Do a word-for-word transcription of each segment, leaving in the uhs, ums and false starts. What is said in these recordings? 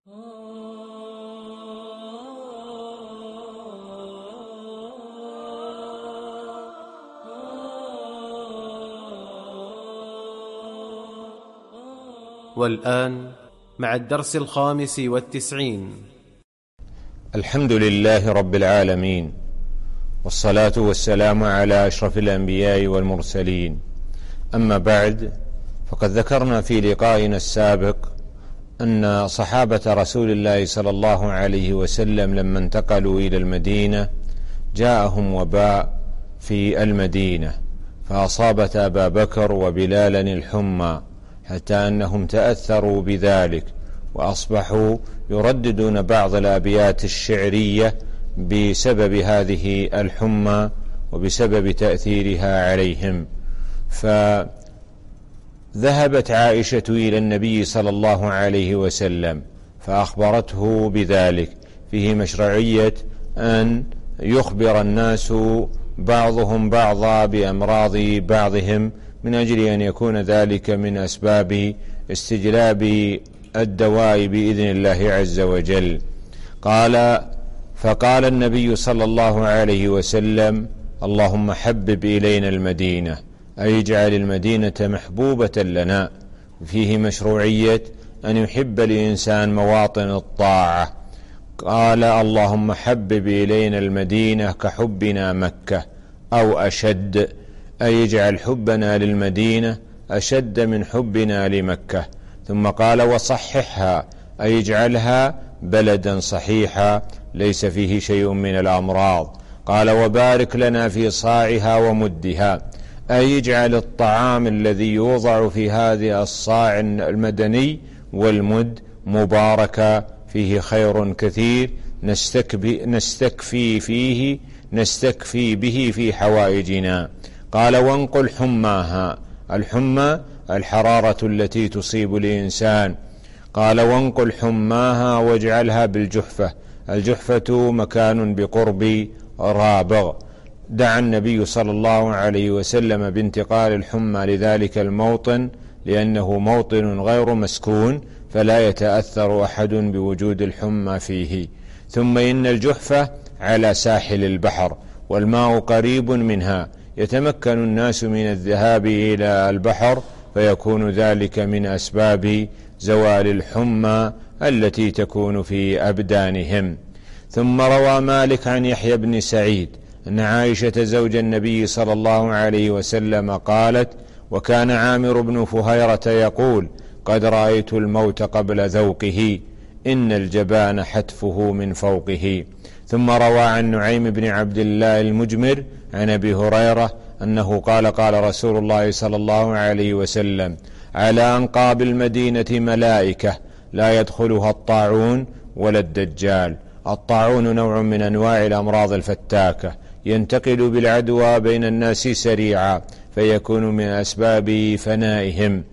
والآن مع الدرس الخامس والتسعين. الحمد لله رب العالمين، والصلاة والسلام على أشرف الأنبياء والمرسلين. أما بعد، فقد ذكرنا في لقائنا السابق أن صحابة رسول الله صلى الله عليه وسلم لما انتقلوا إلى المدينة جاءهم وباء في المدينة، فأصابت أبا بكر وبلالا الحمى، حتى أنهم تأثروا بذلك وأصبحوا يرددون بعض الأبيات الشعرية بسبب هذه الحمى وبسبب تأثيرها عليهم. فذهبت عائشة إلى النبي صلى الله عليه وسلم فأخبرته بذلك، فيه مشروعية أن يخبر الناس بعضهم بعضا بأمراض بعضهم من أجل أن يكون ذلك من أسباب استجلاب الدواء بإذن الله عز وجل. قال فقال النبي صلى الله عليه وسلم: اللهم حبب إلينا المدينة، أي اجعل المدينة محبوبة لنا. فيه مشروعية أن يحب الإنسان مواطن الطاعة. قال: اللهم حبب إلينا المدينة كحبنا مكة أو أشد، أي اجعل حبنا للمدينة أشد من حبنا لمكة. ثم قال: وصححها، أي اجعلها بلدا صحيحا ليس فيه شيء من الأمراض. قال: وبارك لنا في صاعها ومدها، أي اجعل الطعام الذي يوضع في هذه الصاع المدني والمد مباركا فيه خير كثير نستكفي فيه نستكفي به في حوائجنا. قال: وانقل حماها، الحمى الحرارة التي تصيب الإنسان. قال: وانقل حماها واجعلها بالجحفة، الجحفة مكان بقرب رابغ. دعا النبي صلى الله عليه وسلم بانتقال الحمى لذلك الموطن، لأنه موطن غير مسكون فلا يتأثر أحد بوجود الحمى فيه. ثم إن الجحفة على ساحل البحر والماء قريب منها، يتمكن الناس من الذهاب إلى البحر، فيكون ذلك من أسباب زوال الحمى التي تكون في أبدانهم. ثم روى مالك عن يحيى بن سعيد أن عائشة زوج النبي صلى الله عليه وسلم قالت: وكان عامر بن فهيرة يقول: قد رأيت الموت قبل ذوقه، إن الجبان حتفه من فوقه. ثم روى عن نعيم بن عبد الله المجمر عن أبي هريرة أنه قال: قال رسول الله صلى الله عليه وسلم: على أنقاب المدينة ملائكة لا يدخلها الطاعون ولا الدجال. الطاعون نوع من أنواع الأمراض الفتاكة، ينتقل بالعدوى بين الناس سريعا، فيكون من أسباب فنائهم.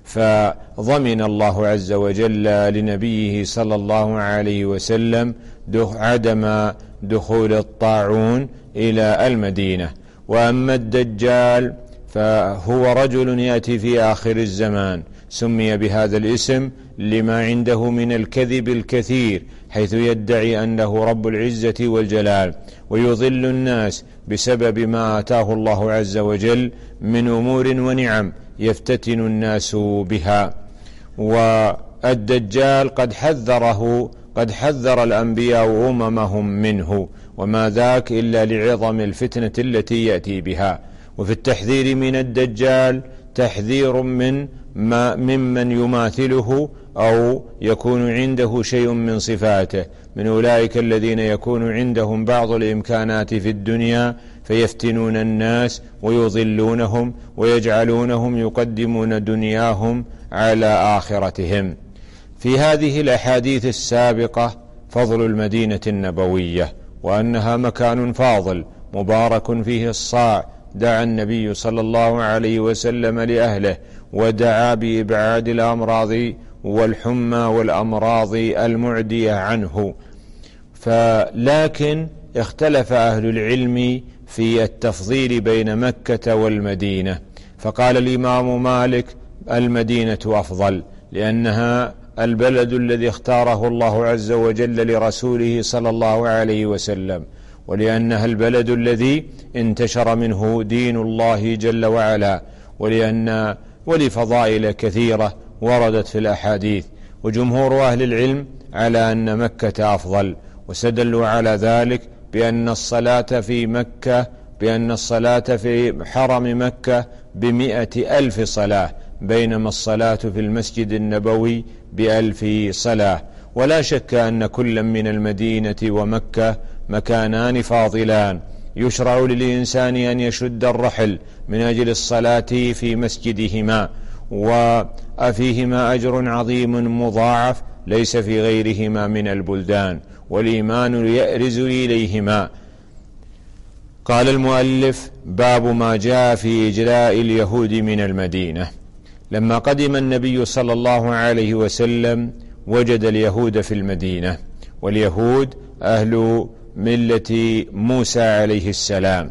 فضمن الله عز وجل لنبيه صلى الله عليه وسلم عدم دخول الطاعون إلى المدينة. وأما الدجال فهو رجل يأتي في آخر الزمان، سمي بهذا الاسم لما عنده من الكذب الكثير، حيث يدعي أنه رب العزة والجلال، ويضل الناس بسبب ما آتاه الله عز وجل من أمور ونعم يفتتن الناس بها. والدجال قد حذره قد حذر الأنبياء أممهم منه، وما ذاك إلا لعظم الفتنة التي يأتي بها. وفي التحذير من الدجال تحذير من ما ممن يماثله أو يكون عنده شيء من صفاته، من أولئك الذين يكون عندهم بعض الإمكانات في الدنيا فيفتنون الناس ويضلونهم ويجعلونهم يقدمون دنياهم على آخرتهم. في هذه الأحاديث السابقة فضل المدينة النبوية، وأنها مكان فاضل مبارك فيه الصاع. دعا النبي صلى الله عليه وسلم لأهله ودعا بإبعاد الأمراض والحمى والأمراض المعدية عنه. فلكن اختلف أهل العلم في التفضيل بين مكة والمدينة، فقال الإمام مالك: المدينة أفضل، لأنها البلد الذي اختاره الله عز وجل لرسوله صلى الله عليه وسلم، ولأنها البلد الذي انتشر منه دين الله جل وعلا، ولأن ولفضائل كثيرة وردت في الأحاديث. وجمهور أهل العلم على أن مكة أفضل، واستدلوا على ذلك بأن الصلاة في مكة بأن الصلاة في حرم مكة بمئة ألف صلاة، بينما الصلاة في المسجد النبوي بألف صلاة. ولا شك أن كل من المدينة ومكة مكانان فاضلان، يشرع للإنسان أن يشد الرحل من أجل الصلاة في مسجدهما، وفيهما أجر عظيم مضاعف ليس في غيرهما من البلدان، والإيمان يأرز إليهما. قال المؤلف: باب ما جاء في إجلاء اليهود من المدينة. لما قدم النبي صلى الله عليه وسلم وجد اليهود في المدينة، واليهود أهل ملة موسى عليه السلام،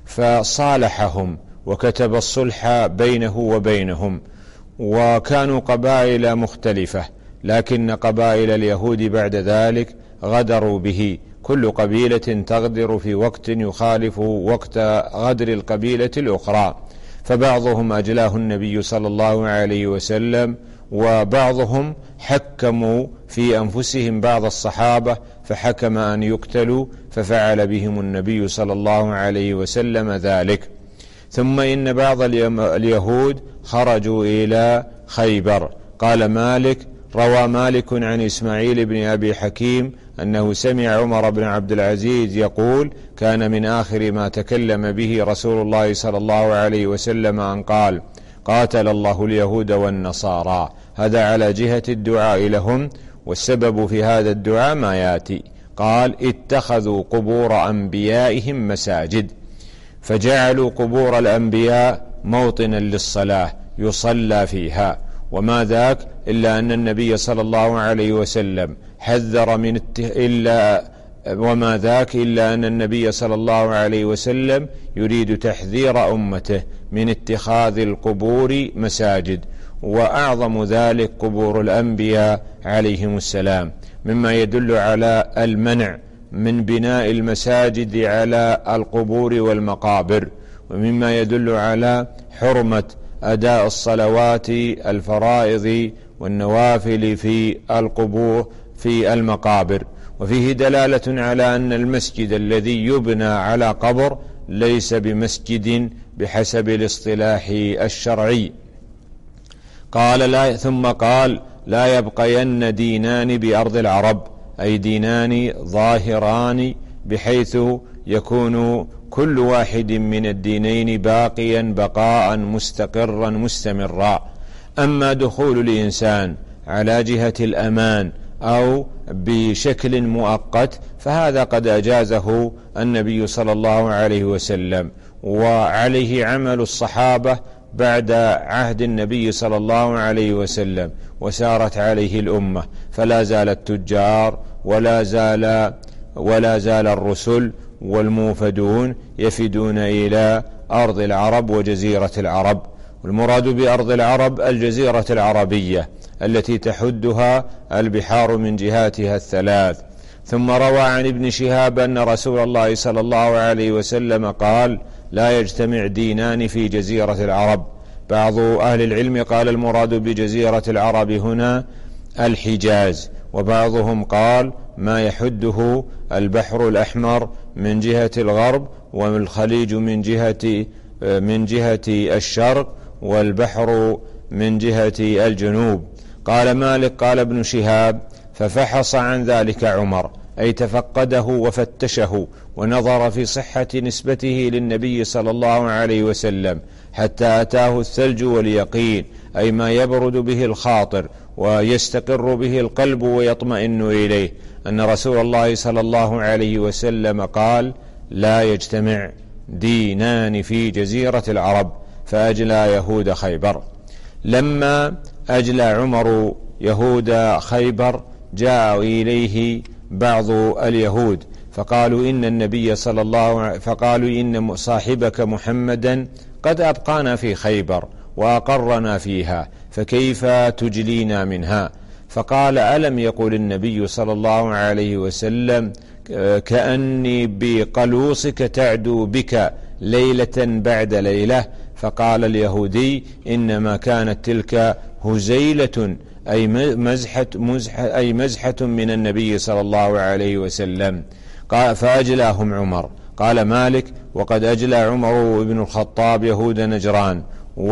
فصالحهم وكتب الصلح بينه وبينهم، وكانوا قبائل مختلفة، لكن قبائل اليهود بعد ذلك غدروا به، كل قبيلة تغدر في وقت يخالف وقت غدر القبيلة الأخرى، فبعضهم أجلاه النبي صلى الله عليه وسلم، وبعضهم حكموا في أنفسهم بعض الصحابة فحكم أن يقتلوا، ففعل بهم النبي صلى الله عليه وسلم ذلك. ثم إن بعض اليهود خرجوا إلى خيبر. قال مالك: روى مالك عن إسماعيل بن أبي حكيم أنه سمع عمر بن عبد العزيز يقول: كان من آخر ما تكلم به رسول الله صلى الله عليه وسلم أن قال: قاتل الله اليهود والنصارى. هذا على جهة الدعاء لهم، والسبب في هذا الدعاء ما ياتي. قال: اتخذوا قبور أنبيائهم مساجد، فجعلوا قبور الأنبياء موطنا للصلاة يصلى فيها. وما ذاك إلا أن النبي صلى الله عليه وسلم حذر من الت... إلا وما ذاك إلا أن النبي صلى الله عليه وسلم يريد تحذير أمته من اتخاذ القبور مساجد، وأعظم ذلك قبور الأنبياء عليهم السلام، مما يدل على المنع من بناء المساجد على القبور والمقابر، ومما يدل على حرمة أداء الصلوات الفرائض والنوافل في القبور في المقابر. وفيه دلالة على أن المسجد الذي يبنى على قبر ليس بمسجد بحسب الاصطلاح الشرعي. قال لا ثم قال: لا يبقين دينان بأرض العرب، أي دينان ظاهران بحيث يكون كل واحد من الدينين باقيا بقاء مستقرا مستمرا. أما دخول الإنسان على جهة الأمان أو بشكل مؤقت فهذا قد أجازه النبي صلى الله عليه وسلم، وعليه عمل الصحابة بعد عهد النبي صلى الله عليه وسلم، وسارت عليه الأمة، فلا زال التجار ولا زال ولا زال الرسل والموفدون يفدون إلى أرض العرب وجزيرة العرب. والمراد بأرض العرب الجزيرة العربية التي تحدها البحار من جهاتها الثلاث. ثم روى عن ابن شهاب أن رسول الله صلى الله عليه وسلم قال: لا يجتمع دينان في جزيرة العرب. بعض أهل العلم قال المراد بجزيرة العرب هنا الحجاز، وبعضهم قال ما يحده البحر الأحمر من جهة الغرب، والخليج من جهة من جهة الشرق، والبحر من جهة الجنوب. قال مالك: قال ابن شهاب: ففحص عن ذلك عمر، أي تفقده وفتشه ونظر في صحة نسبته للنبي صلى الله عليه وسلم حتى أتاه الثلج واليقين، أي ما يبرد به الخاطر ويستقر به القلب ويطمئن إليه، أن رسول الله صلى الله عليه وسلم قال: لا يجتمع دينان في جزيرة العرب، فأجلى يهود خيبر. لما أجلى عمر يهود خيبر جاء إليه بعض اليهود فقالوا إن النبي صلى الله فقالوا إن صاحبك محمدا قد أبقانا في خيبر وأقرنا فيها، فكيف تجلينا منها؟ فقال: ألم يقل النبي صلى الله عليه وسلم: كأني بقلوصك تعدو بك ليلة بعد ليلة؟ فقال اليهودي: إنما كانت تلك هزيلة، أي مزحة, مزحة, أي مزحة من النبي صلى الله عليه وسلم. قال: فأجلاهم عمر. قال مالك: وقد أجلى عمر بن الخطاب يهود نجران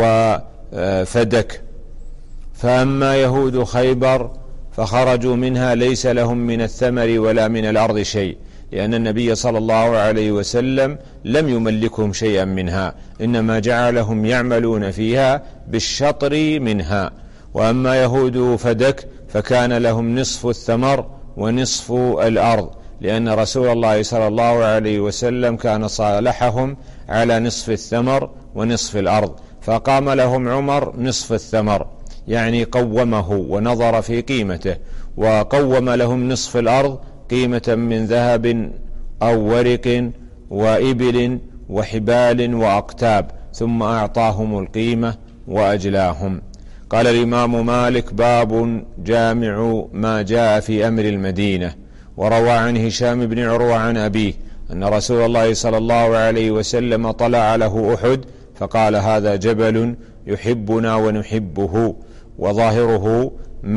وفدك. فأما يهود خيبر فخرجوا منها ليس لهم من الثمر ولا من الأرض شيء، لأن النبي صلى الله عليه وسلم لم يملكهم شيئا منها، إنما جعلهم يعملون فيها بالشطر منها. وأما يهود فدك فكان لهم نصف الثمر ونصف الأرض، لأن رسول الله صلى الله عليه وسلم كان صالحهم على نصف الثمر ونصف الأرض، فقام لهم عمر نصف الثمر، يعني قومه ونظر في قيمته، وقوم لهم نصف الأرض قيمة من ذهب أو ورق وإبل وحبال وأقتاب، ثم أعطاهم القيمة وأجلاهم. قال الإمام مالك: باب جامع ما جاء في أمر المدينة. وروى عن هشام بن عروة عن أبيه أن رسول الله صلى الله عليه وسلم طلع له أحد فقال: هذا جبل يحبنا ونحبه. وظاهره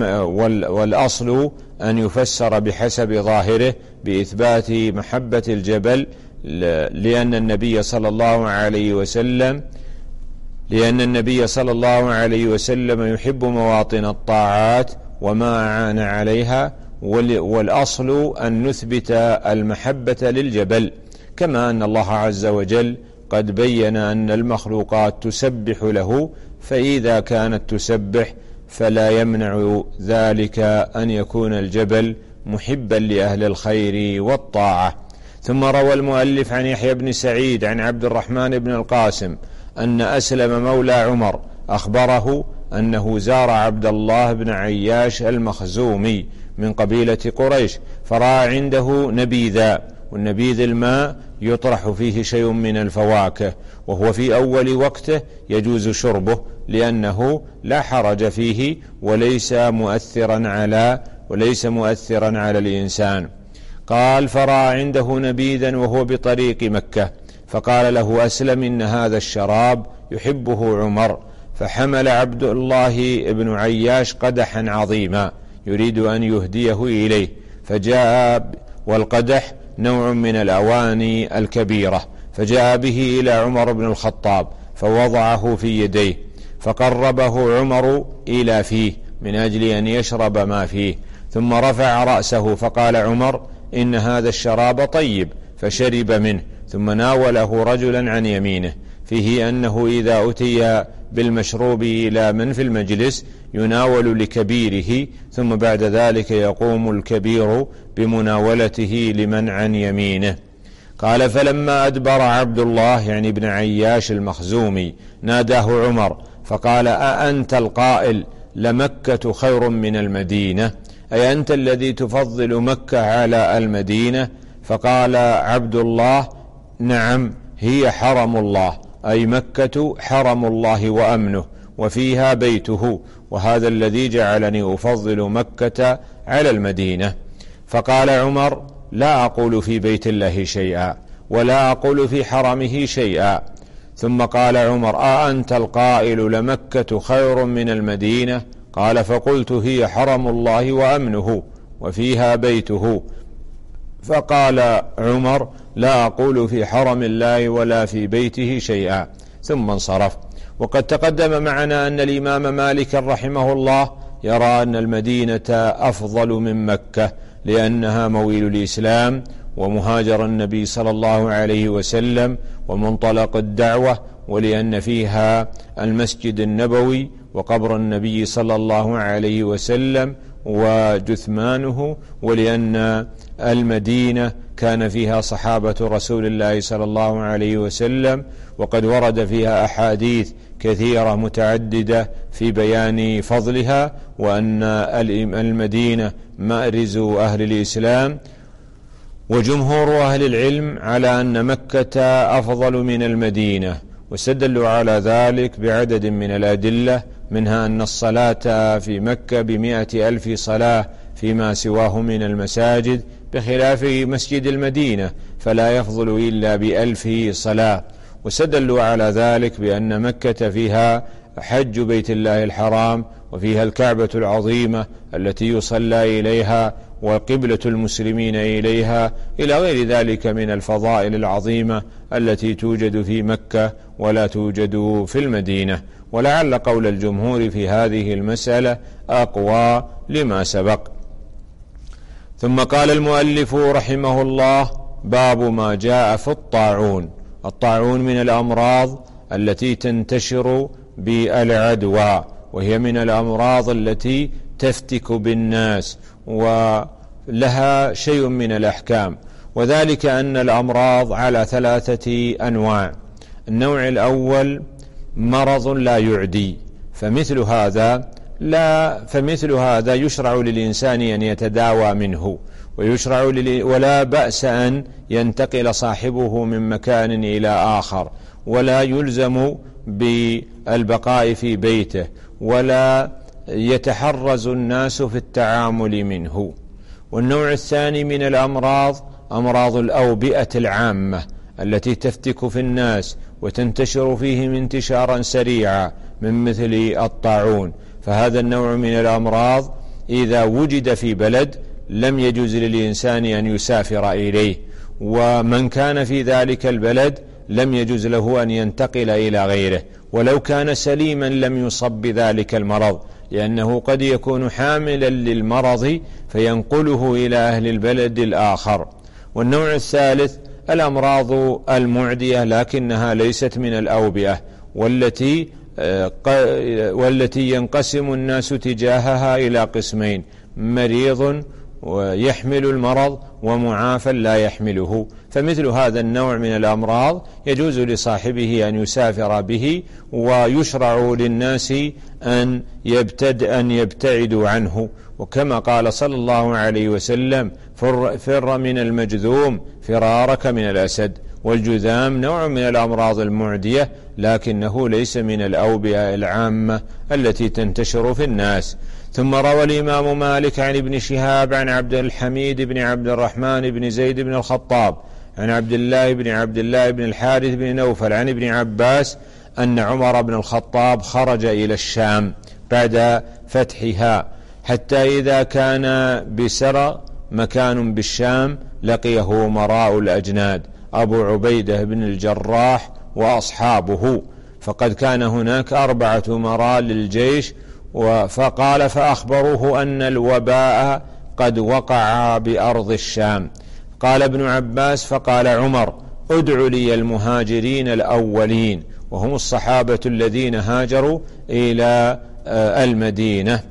والأصل أن يفسر بحسب ظاهره بإثبات محبة الجبل، لأن النبي صلى الله عليه وسلم لأن النبي صلى الله عليه وسلم يحب مواطن الطاعات وما أعان عليها، والأصل أن نثبت المحبة للجبل، كما أن الله عز وجل قد بين أن المخلوقات تسبح له، فإذا كانت تسبح فلا يمنع ذلك أن يكون الجبل محبا لأهل الخير والطاعة. ثم روى المؤلف عن يحيى بن سعيد عن عبد الرحمن بن القاسم أن أسلم مولى عمر أخبره أنه زار عبد الله بن عياش المخزومي من قبيلة قريش، فرأى عنده نبيذا، والنبيذ الماء يطرح فيه شيء من الفواكه، وهو في أول وقته يجوز شربه لأنه لا حرج فيه وليس مؤثرا على وليس مؤثرا على الإنسان. قال: فرأى عنده نبيذا وهو بطريق مكة، فقال له أسلم: إن هذا الشراب يحبه عمر. فحمل عبد الله بن عياش قدحا عظيما يريد أن يهديه إليه، فجاء، والقدح نوع من الأواني الكبيرة، فجاء به إلى عمر بن الخطاب فوضعه في يديه، فقربه عمر إلى فيه من أجل أن يشرب ما فيه، ثم رفع رأسه فقال عمر: إن هذا الشراب طيب، فشرب منه، ثم ناوله رجلا عن يمينه، فيه أنه إذا أتي بالمشروب إلى من في المجلس يناول لكبيره، ثم بعد ذلك يقوم الكبير بمناولته لمن عن يمينه. قال: فلما أدبر عبد الله يعني ابن عياش المخزومي ناداه عمر فقال: أأنت القائل لمكة خير من المدينة؟ أي أنت الذي تفضل مكة على المدينة؟ فقال عبد الله: نعم، هي حرم الله، أي مكة حرم الله وأمنه، وفيها بيته، وهذا الذي جعلني أفضل مكة على المدينة. فقال عمر: لا أقول في بيت الله شيئا، ولا أقول في حرمه شيئا. ثم قال عمر: أأنت القائل لمكة خير من المدينة؟ قال: فقلت: هي حرم الله وأمنه، وفيها بيته. فقال عمر: لا أقول في حرم الله ولا في بيته شيئا، ثم انصرف. وقد تقدم معنا أن الإمام مالك رحمه الله يرى أن المدينة أفضل من مكة، لأنها مويل الإسلام ومهاجر النبي صلى الله عليه وسلم ومنطلق الدعوة، ولأن فيها المسجد النبوي وقبر النبي صلى الله عليه وسلم وجثمانه، ولأن المدينة كان فيها صحابة رسول الله صلى الله عليه وسلم، وقد ورد فيها أحاديث كثيرة متعددة في بيان فضلها، وأن المدينة مأرز أهل الإسلام. وجمهور أهل العلم على أن مكة أفضل من المدينة، واستدلوا على ذلك بعدد من الأدلة، منها أن الصلاة في مكة بمئة ألف صلاة فيما سواه من المساجد، بخلاف مسجد المدينة فلا يفضل إلا بألف صلاة. واستدلوا على ذلك بأن مكة فيها حج بيت الله الحرام، وفيها الكعبة العظيمة التي يصلى إليها وقبلة المسلمين إليها، إلى غير ذلك من الفضائل العظيمة التي توجد في مكة ولا توجد في المدينة. ولعل قول الجمهور في هذه المسألة أقوى لما سبق. ثم قال المؤلف رحمه الله: باب ما جاء في الطاعون. الطاعون من الأمراض التي تنتشر بالعدوى، وهي من الأمراض التي تفتك بالناس ولها شيء من الأحكام، وذلك أن الأمراض على ثلاثة أنواع. النوع الأول مرض لا يعدي، فمثل هذا لا فمثل هذا يشرع للإنسان أن يتداوى منه، ويشرع ولا بأس أن ينتقل صاحبه من مكان إلى آخر، ولا يلزم بالبقاء في بيته، ولا يتحرز الناس في التعامل منه. والنوع الثاني من الأمراض أمراض الأوبئة العامة التي تفتك في الناس وتنتشر فيهم انتشارا سريعا من مثل الطاعون، فهذا النوع من الأمراض إذا وجد في بلد لم يجوز للإنسان أن يسافر إليه، ومن كان في ذلك البلد لم يجوز له أن ينتقل إلى غيره ولو كان سليما لم يصب بذلك المرض، لأنه قد يكون حاملا للمرض فينقله إلى أهل البلد الآخر. والنوع الثالث الأمراض المعدية لكنها ليست من الأوبئة، والتي والتي ينقسم الناس تجاهها إلى قسمين: مريض ويحمل المرض، ومعافى لا يحمله. فمثل هذا النوع من الأمراض يجوز لصاحبه أن يسافر به، ويشرع للناس أن يبتد أن يبتعدوا عنه، وكما قال صلى الله عليه وسلم: فر, فر من المجذوم فرارك من الأسد. والجذام نوع من الأمراض المعدية لكنه ليس من الأوبئة العامة التي تنتشر في الناس. ثم روى الإمام مالك عن ابن شهاب عن عبد الحميد بن عبد الرحمن بن زيد بن الخطاب عن عبد الله بن عبد الله بن الحارث بن نوفل عن ابن عباس أن عمر بن الخطاب خرج إلى الشام بعد فتحها، حتى إذا كان بسرى مكان بالشام لقيه أمراء الأجناد أبو عبيدة بن الجراح وأصحابه، فقد كان هناك أربعة أمراء للجيش، فقال فأخبروه أن الوباء قد وقع بأرض الشام. قال ابن عباس: فقال عمر: ادع لي المهاجرين الأولين، وهم الصحابة الذين هاجروا إلى المدينة،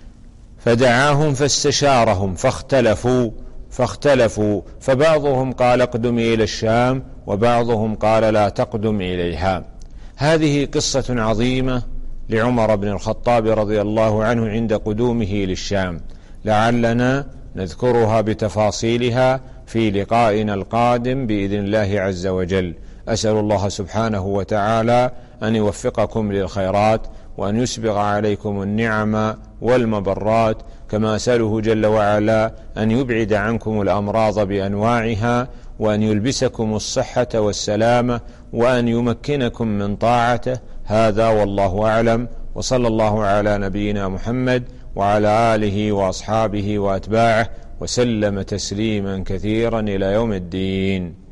فدعاهم فاستشارهم فاختلفوا فاختلفوا فبعضهم قال اقدم إلى الشام، وبعضهم قال لا تقدم إليها. هذه قصة عظيمة لعمر بن الخطاب رضي الله عنه عند قدومه للشام، لعلنا نذكرها بتفاصيلها في لقائنا القادم بإذن الله عز وجل. أسأل الله سبحانه وتعالى أن يوفقكم للخيرات، وأن يسبغ عليكم النعم والمبرات، كما أسأله جل وعلا أن يبعد عنكم الأمراض بأنواعها، وأن يلبسكم الصحة والسلامة، وأن يمكنكم من طاعته. هذا والله أعلم، وصلى الله على نبينا محمد وعلى آله وأصحابه وأتباعه وسلم تسليما كثيرا إلى يوم الدين.